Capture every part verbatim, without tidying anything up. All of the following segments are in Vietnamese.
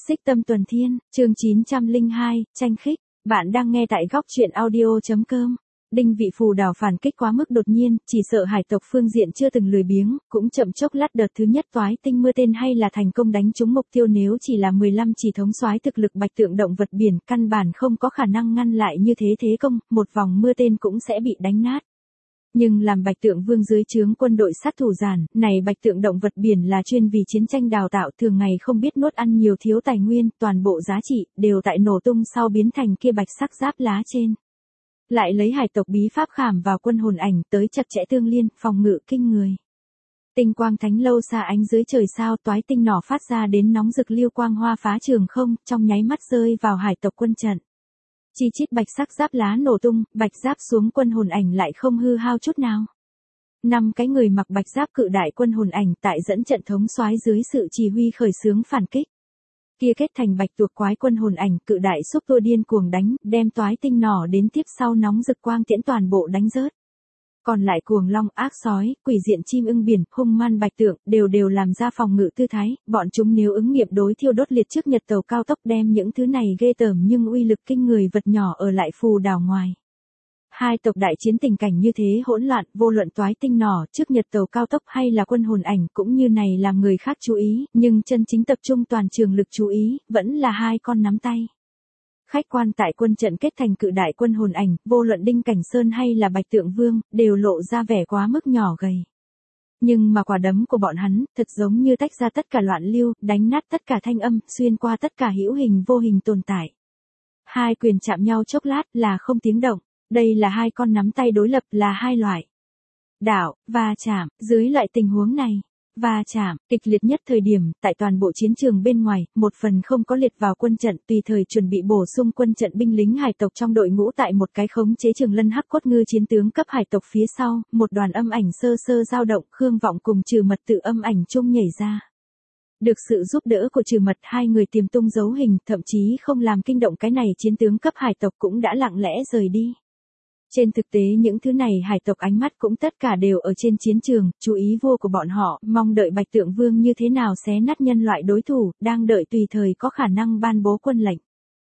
Xích Tâm Tuần Thiên, chương chín trăm lẻ hai, tranh khích. Bạn đang nghe tại góc truyện audio.com. Đinh vị phù đảo phản kích quá mức đột nhiên, chỉ sợ hải tộc phương diện chưa từng lười biếng, cũng chậm chốc lát đợt thứ nhất toái tinh mưa tên hay là thành công đánh trúng mục tiêu, nếu chỉ là mười lăm chỉ thống soái thực lực bạch tượng động vật biển, căn bản không có khả năng ngăn lại như thế thế công, một vòng mưa tên cũng sẽ bị đánh nát. Nhưng làm bạch tượng vương dưới trướng quân đội sát thủ giản, này bạch tượng động vật biển là chuyên vì chiến tranh đào tạo, thường ngày không biết nuốt ăn nhiều thiếu tài nguyên, toàn bộ giá trị, đều tại nổ tung sau biến thành kia bạch sắc giáp lá trên. Lại lấy hải tộc bí pháp khảm vào quân hồn ảnh, tới chặt chẽ tương liên, phòng ngự kinh người. Tinh quang thánh lâu xa ánh dưới trời sao, toái tinh nỏ phát ra đến nóng rực liêu quang hoa phá trường không, trong nháy mắt rơi vào hải tộc quân trận. Chi chít bạch sắc giáp lá nổ tung, bạch giáp xuống quân hồn ảnh lại không hư hao chút nào. Năm cái người mặc bạch giáp cự đại quân hồn ảnh tại dẫn trận thống soái dưới sự chỉ huy khởi xướng phản kích. Kia kết thành bạch tuộc quái quân hồn ảnh cự đại xúc tua điên cuồng đánh, đem toái tinh nỏ đến tiếp sau nóng rực quang tiễn toàn bộ đánh rớt. Còn lại cuồng long, ác sói, quỷ diện chim ưng biển, hung man bạch tượng, đều đều làm ra phòng ngự tư thái, bọn chúng nếu ứng nghiệm đối thiêu đốt liệt trước nhật tàu cao tốc, đem những thứ này ghê tởm nhưng uy lực kinh người vật nhỏ ở lại phù đảo ngoài. Hai tộc đại chiến tình cảnh như thế hỗn loạn, vô luận toái tinh nỏ, trước nhật tàu cao tốc hay là quân hồn ảnh cũng như này làm người khác chú ý, nhưng chân chính tập trung toàn trường lực chú ý, vẫn là hai con nắm tay. Khách quan tại quân trận kết thành cự đại quân hồn ảnh, vô luận Đinh Cảnh Sơn hay là Bạch Tượng Vương, đều lộ ra vẻ quá mức nhỏ gầy. Nhưng mà quả đấm của bọn hắn, thật giống như tách ra tất cả loạn lưu, đánh nát tất cả thanh âm, xuyên qua tất cả hữu hình vô hình tồn tại. Hai quyền chạm nhau chốc lát là không tiếng động, đây là hai con nắm tay đối lập, là hai loại đảo, va chạm, dưới loại tình huống này. Va chạm, kịch liệt nhất thời điểm, tại toàn bộ chiến trường bên ngoài, một phần không có liệt vào quân trận, tùy thời chuẩn bị bổ sung quân trận binh lính hải tộc trong đội ngũ tại một cái khống chế trường lân hắc cốt ngư chiến tướng cấp hải tộc phía sau, một đoàn âm ảnh sơ sơ dao động, Khương Vọng cùng Trừ Mật tự âm ảnh chung nhảy ra. Được sự giúp đỡ của Trừ Mật, hai người tiềm tung dấu hình, thậm chí không làm kinh động cái này chiến tướng cấp hải tộc cũng đã lặng lẽ rời đi. Trên thực tế những thứ này hải tộc ánh mắt cũng tất cả đều ở trên chiến trường, chú ý vua của bọn họ, mong đợi Bạch Tượng Vương như thế nào xé nát nhân loại đối thủ, đang đợi tùy thời có khả năng ban bố quân lệnh.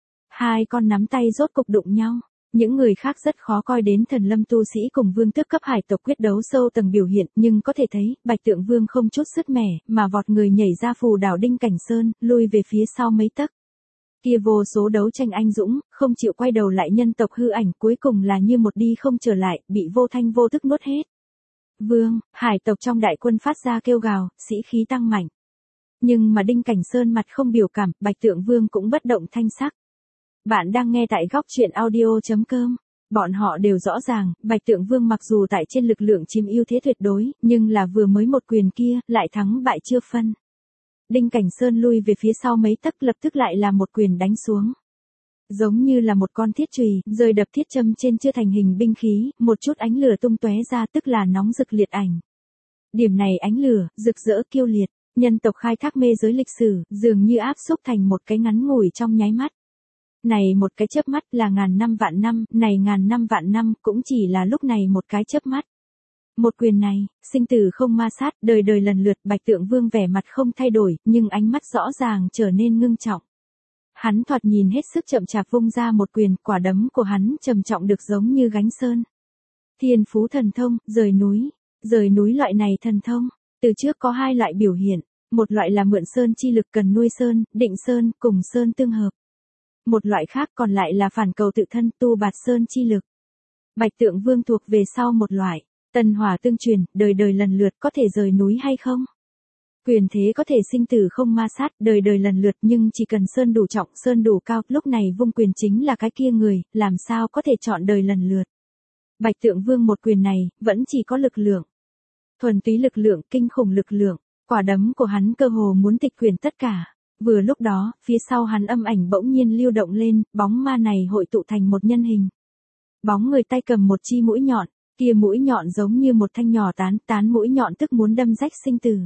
Hai con nắm tay rốt cục đụng nhau, những người khác rất khó coi đến thần lâm tu sĩ cùng vương tước cấp hải tộc quyết đấu sâu tầng biểu hiện, nhưng có thể thấy, Bạch Tượng Vương không chút sứt mẻ, mà vọt người nhảy ra phù đảo Đinh Cảnh Sơn, lui về phía sau mấy tấc. Kia vô số đấu tranh anh dũng, không chịu quay đầu lại nhân tộc hư ảnh, cuối cùng là như một đi không trở lại, bị vô thanh vô thức nuốt hết. Vương, hải tộc trong đại quân phát ra kêu gào, sĩ khí tăng mạnh. Nhưng mà Đinh Cảnh Sơn mặt không biểu cảm, Bạch Tượng Vương cũng bất động thanh sắc. Bạn đang nghe tại góc truyện audio.com. Bọn họ đều rõ ràng, Bạch Tượng Vương mặc dù tại trên lực lượng chiếm ưu thế tuyệt đối, nhưng là vừa mới một quyền kia, lại thắng bại chưa phân. Đinh Cảnh Sơn lui về phía sau mấy tấc, lập tức lại là một quyền đánh xuống. Giống như là một con thiết chùy, rơi đập thiết châm trên chưa thành hình binh khí, một chút ánh lửa tung tóe ra, tức là nóng rực liệt ảnh. Điểm này ánh lửa, rực rỡ kiêu liệt, nhân tộc khai thác mê giới lịch sử, dường như áp xúc thành một cái ngắn ngủi trong nháy mắt. Này một cái chớp mắt là ngàn năm vạn năm, này ngàn năm vạn năm cũng chỉ là lúc này một cái chớp mắt. Một quyền này, sinh tử không ma sát, đời đời lần lượt, Bạch Tượng Vương vẻ mặt không thay đổi, nhưng ánh mắt rõ ràng trở nên ngưng trọng. Hắn thoạt nhìn hết sức chậm chạp vung ra một quyền, quả đấm của hắn trầm trọng được giống như gánh sơn. Thiên phú thần thông, rời núi, rời núi loại này thần thông, từ trước có hai loại biểu hiện, một loại là mượn sơn chi lực cần nuôi sơn, định sơn, cùng sơn tương hợp. Một loại khác còn lại là phản cầu tự thân tu bạt sơn chi lực. Bạch Tượng Vương thuộc về sau một loại. Tân hỏa tương truyền, đời đời lần lượt có thể rời núi hay không? Quyền thế có thể sinh tử không ma sát, đời đời lần lượt, nhưng chỉ cần sơn đủ trọng, sơn đủ cao, lúc này vung quyền chính là cái kia người, làm sao có thể chọn đời lần lượt. Bạch Tượng Vương một quyền này, vẫn chỉ có lực lượng. Thuần túy lực lượng, kinh khủng lực lượng, quả đấm của hắn cơ hồ muốn tịch quyền tất cả. Vừa lúc đó, phía sau hắn âm ảnh bỗng nhiên lưu động lên, bóng ma này hội tụ thành một nhân hình. Bóng người tay cầm một chi mũi nhọn. Kia mũi nhọn giống như một thanh nhỏ tán, tán mũi nhọn tức muốn đâm rách sinh tử.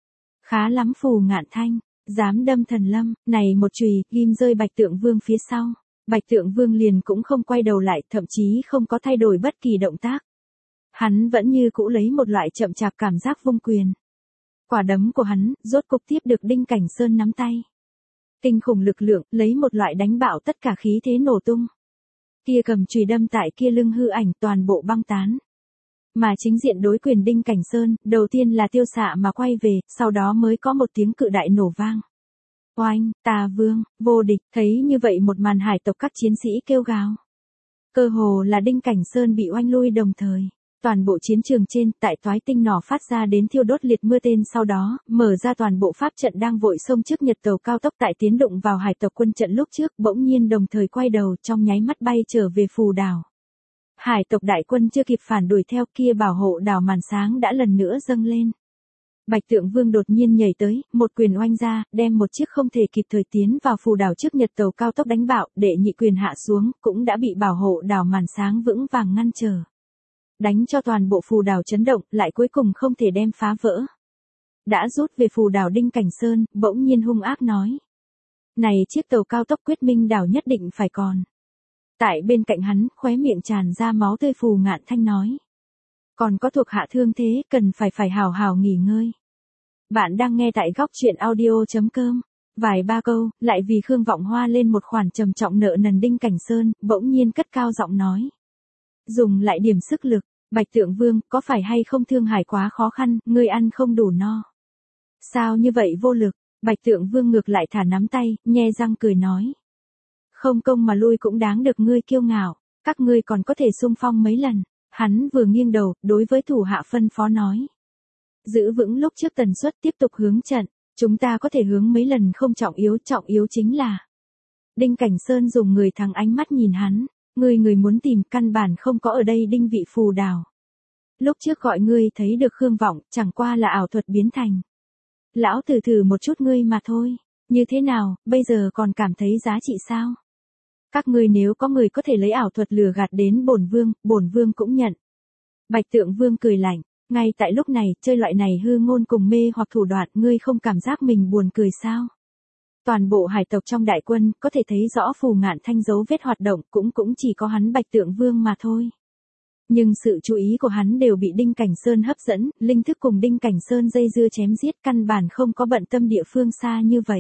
Khá lắm Phù Ngạn Thanh, dám đâm thần lâm, này một chùy, ghim rơi Bạch Tượng Vương phía sau. Bạch Tượng Vương liền cũng không quay đầu lại, thậm chí không có thay đổi bất kỳ động tác. Hắn vẫn như cũ lấy một loại chậm chạp cảm giác vung quyền. Quả đấm của hắn, rốt cục tiếp được Đinh Cảnh Sơn nắm tay. Kinh khủng lực lượng, lấy một loại đánh bạo tất cả khí thế nổ tung. Kia cầm chùy đâm tại kia lưng hư ảnh toàn bộ băng tán. Mà chính diện đối quyền Đinh Cảnh Sơn, đầu tiên là tiêu xạ mà quay về, sau đó mới có một tiếng cự đại nổ vang. Oanh, Tà Vương, vô địch, thấy như vậy một màn hải tộc các chiến sĩ kêu gào. Cơ hồ là Đinh Cảnh Sơn bị oanh lui đồng thời. Toàn bộ chiến trường trên, tại toái tinh nỏ phát ra đến thiêu đốt liệt mưa tên sau đó, mở ra toàn bộ pháp trận đang vội xông trước nhật tàu cao tốc tại tiến đụng vào hải tộc quân trận lúc trước, bỗng nhiên đồng thời quay đầu trong nháy mắt bay trở về phù đảo. Hải tộc đại quân chưa kịp phản đuổi theo kia bảo hộ đảo màn sáng đã lần nữa dâng lên. Bạch Tượng Vương đột nhiên nhảy tới, một quyền oanh ra, đem một chiếc không thể kịp thời tiến vào phù đảo trước nhật tàu cao tốc đánh bạo, để nhị quyền hạ xuống, cũng đã bị bảo hộ đảo màn sáng vững vàng ngăn trở. Đánh cho toàn bộ phù đảo chấn động, lại cuối cùng không thể đem phá vỡ. Đã rút về phù đảo Đinh Cảnh Sơn, bỗng nhiên hung ác nói. Này chiếc tàu cao tốc Quyết Minh đảo nhất định phải còn. Tại bên cạnh hắn, khóe miệng tràn ra máu tươi Phù Ngạn Thanh nói. Còn có thuộc hạ thương thế, cần phải phải hào hào nghỉ ngơi. Bạn đang nghe tại góc truyện audio chấm com. Vài ba câu, lại vì Khương Vọng Hoa lên một khoản trầm trọng nợ nần Đinh Cảnh Sơn, bỗng nhiên cất cao giọng nói. Dùng lại điểm sức lực, Bạch Tượng Vương, có phải hay không thương hải quá khó khăn, ngươi ăn không đủ no. Sao như vậy vô lực, Bạch Tượng Vương ngược lại thả nắm tay, nhe răng cười nói. Không công mà lui cũng đáng được ngươi kiêu ngạo, các ngươi còn có thể xung phong mấy lần. Hắn vừa nghiêng đầu, đối với thủ hạ phân phó nói. Giữ vững lúc trước tần suất tiếp tục hướng trận, chúng ta có thể hướng mấy lần không trọng yếu, trọng yếu chính là. Đinh Cảnh Sơn dùng người thắng ánh mắt nhìn hắn, ngươi người muốn tìm căn bản không có ở đây Đinh vị phù đảo. Lúc trước gọi ngươi thấy được Khương Vọng, chẳng qua là ảo thuật biến thành. Lão tử thử một chút ngươi mà thôi, như thế nào, bây giờ còn cảm thấy giá trị sao? Các ngươi nếu có người có thể lấy ảo thuật lừa gạt đến bổn vương, bổn vương cũng nhận. Bạch Tượng Vương cười lạnh, ngay tại lúc này, chơi loại này hư ngôn cùng mê hoặc thủ đoạn, ngươi không cảm giác mình buồn cười sao? Toàn bộ hải tộc trong đại quân, có thể thấy rõ Phù Ngạn Thanh dấu vết hoạt động, cũng cũng chỉ có hắn Bạch Tượng Vương mà thôi. Nhưng sự chú ý của hắn đều bị Đinh Cảnh Sơn hấp dẫn, linh thức cùng Đinh Cảnh Sơn dây dưa chém giết, căn bản không có bận tâm địa phương xa như vậy.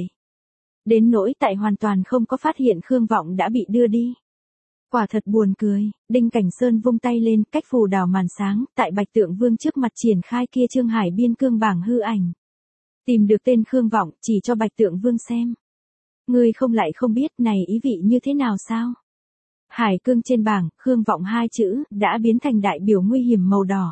Đến nỗi tại hoàn toàn không có phát hiện Khương Vọng đã bị đưa đi. Quả thật buồn cười, Đinh Cảnh Sơn vung tay lên, cách phù đảo màn sáng, tại Bạch Tượng Vương trước mặt triển khai kia Trương Hải biên cương bảng hư ảnh. Tìm được tên Khương Vọng, chỉ cho Bạch Tượng Vương xem. Ngươi không lại không biết này ý vị như thế nào sao? Hải cương trên bảng, Khương Vọng hai chữ, đã biến thành đại biểu nguy hiểm màu đỏ.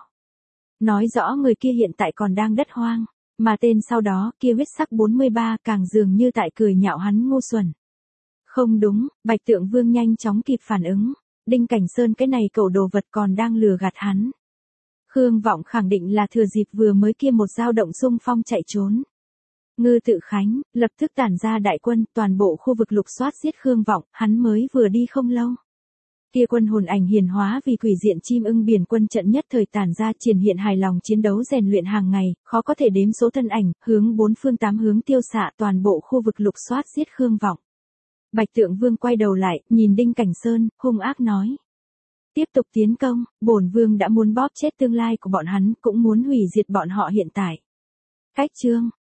Nói rõ người kia hiện tại còn đang đất hoang. Mà tên sau đó, kia huyết sắc bốn mươi ba, càng dường như tại cười nhạo hắn ngu xuẩn. Không đúng, Bạch Tượng Vương nhanh chóng kịp phản ứng. Đinh Cảnh Sơn cái này cẩu đồ vật còn đang lừa gạt hắn. Khương Vọng khẳng định là thừa dịp vừa mới kia một dao động xung phong chạy trốn. Ngư Tự Khánh, lập tức tản ra đại quân, toàn bộ khu vực lục soát giết Khương Vọng, hắn mới vừa đi không lâu. Kia quân hồn ảnh hiền hóa vì quỷ diện chim ưng biển quân trận nhất thời tản ra triển hiện hài lòng chiến đấu rèn luyện hàng ngày, khó có thể đếm số thân ảnh, hướng bốn phương tám hướng tiêu xạ toàn bộ khu vực lục soát giết Khương Vọng. Bạch Tượng Vương quay đầu lại, nhìn Đinh Cảnh Sơn, hung ác nói. Tiếp tục tiến công, bổn vương đã muốn bóp chết tương lai của bọn hắn, cũng muốn hủy diệt bọn họ hiện tại. Cách chương,